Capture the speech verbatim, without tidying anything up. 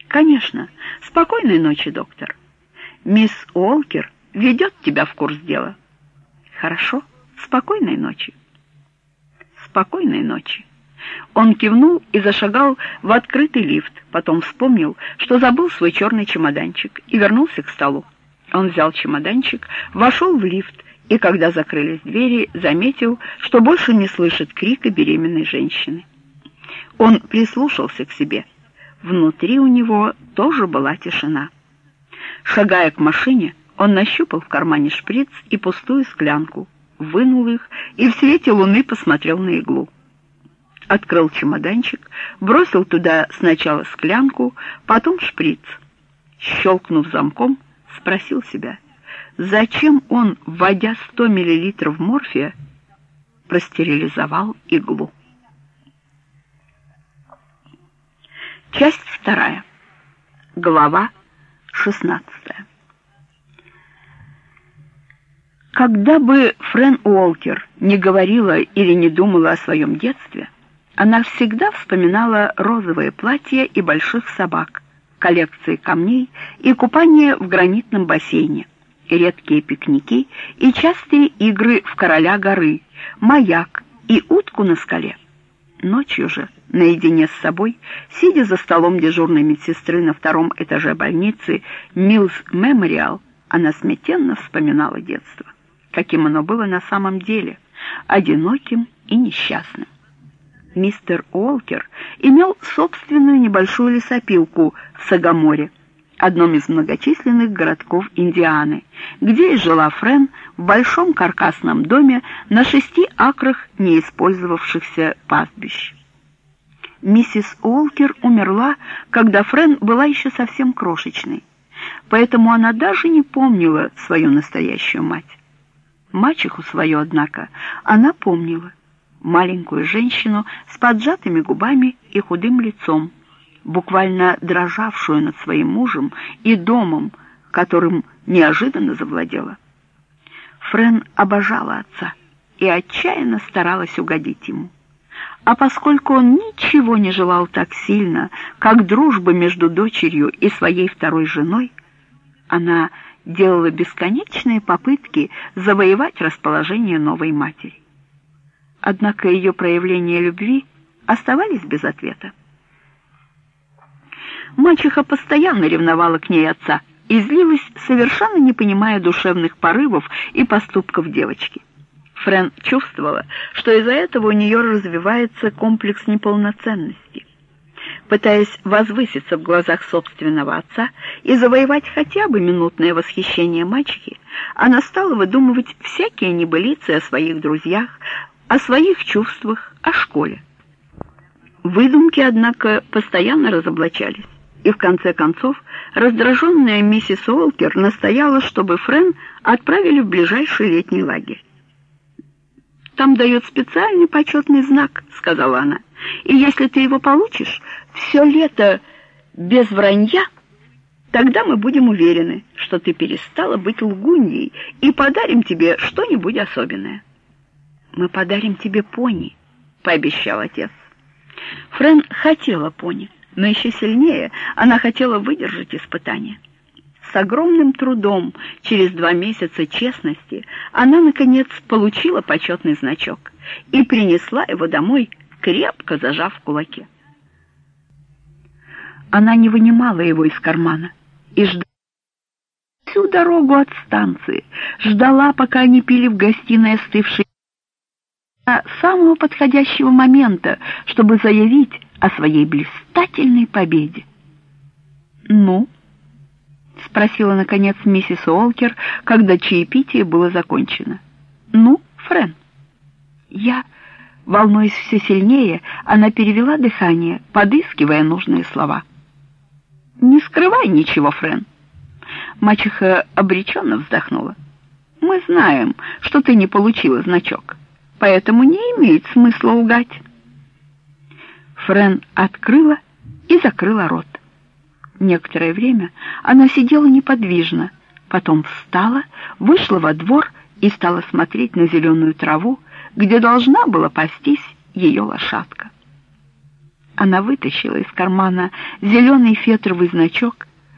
«Конечно. Спокойной ночи, доктор. Мисс Уолкер ведет тебя в курс дела». «Хорошо. Спокойной ночи». «Спокойной ночи». Он кивнул и зашагал в открытый лифт, потом вспомнил, что забыл свой черный чемоданчик, и вернулся к столу. Он взял чемоданчик, вошел в лифт, и когда закрылись двери, заметил, что больше не слышит крика беременной женщины. Он прислушался к себе. Внутри у него тоже была тишина. Шагая к машине, он нащупал в кармане шприц и пустую склянку, вынул их и в свете луны посмотрел на иглу. Открыл чемоданчик, бросил туда сначала склянку, потом шприц. Щелкнув замком, спросил себя, зачем он, вводя сто миллилитров морфия, простерилизовал иглу. Часть вторая. Глава шестнадцатая. Когда бы Фрэн Уолкер не говорила или не думала о своем детстве, она всегда вспоминала розовое платье и больших собак, коллекции камней и купание в гранитном бассейне, и редкие пикники и частые игры в короля горы, маяк и утку на скале. Ночью же, наедине с собой, сидя за столом дежурной медсестры на втором этаже больницы Миллс Мемориал, она смятенно вспоминала детство, каким оно было на самом деле, одиноким и несчастным. Мистер Уолкер имел собственную небольшую лесопилку в Сагаморе, одном из многочисленных городков Индианы, где и жила Фрэн в большом каркасном доме на шести акрах неиспользовавшихся пастбищ. Миссис Уолкер умерла, когда Фрэн была еще совсем крошечной, поэтому она даже не помнила свою настоящую мать. Мачеху свою, однако, она помнила. Маленькую женщину с поджатыми губами и худым лицом, буквально дрожавшую над своим мужем и домом, которым неожиданно завладела. Фрэн обожала отца и отчаянно старалась угодить ему. А поскольку он ничего не желал так сильно, как дружба между дочерью и своей второй женой, она делала бесконечные попытки завоевать расположение новой матери. Однако ее проявления любви оставались без ответа. Мачеха постоянно ревновала к ней отца и злилась, совершенно не понимая душевных порывов и поступков девочки. Фрэн чувствовала, что из-за этого у нее развивается комплекс неполноценности. Пытаясь возвыситься в глазах собственного отца и завоевать хотя бы минутное восхищение мачехи, она стала выдумывать всякие небылицы о своих друзьях, о своих чувствах, о школе. Выдумки, однако, постоянно разоблачались, и в конце концов раздраженная миссис Уолкер настояла, чтобы Фрэн отправили в ближайший летний лагерь. «Там дают специальный почетный знак», — сказала она, «и если ты его получишь все лето без вранья, тогда мы будем уверены, что ты перестала быть лгуньей, и подарим тебе что-нибудь особенное». «Мы подарим тебе пони», — пообещал отец. Фрэн хотела пони, но еще сильнее она хотела выдержать испытание. С огромным трудом, через два месяца честности, она, наконец, получила почетный значок и принесла его домой, крепко зажав в кулаке. Она не вынимала его из кармана и ждала всю дорогу от станции, ждала, пока они пили в гостиной остывший самого подходящего момента, чтобы заявить о своей блистательной победе. «Ну?» — спросила, наконец, миссис Уолкер, когда чаепитие было закончено. «Ну, Фрэн?» Я, волнуясь все сильнее, она перевела дыхание, подыскивая нужные слова. «Не скрывай ничего, Фрэн». Мачеха обреченно вздохнула. «Мы знаем, что ты не получила значок, поэтому не имеет смысла лгать». Фрэн открыла и закрыла рот. Некоторое время она сидела неподвижно, потом встала, вышла во двор и стала смотреть на зеленую траву, где должна была пастись ее лошадка. Она вытащила из кармана зеленый фетровый значок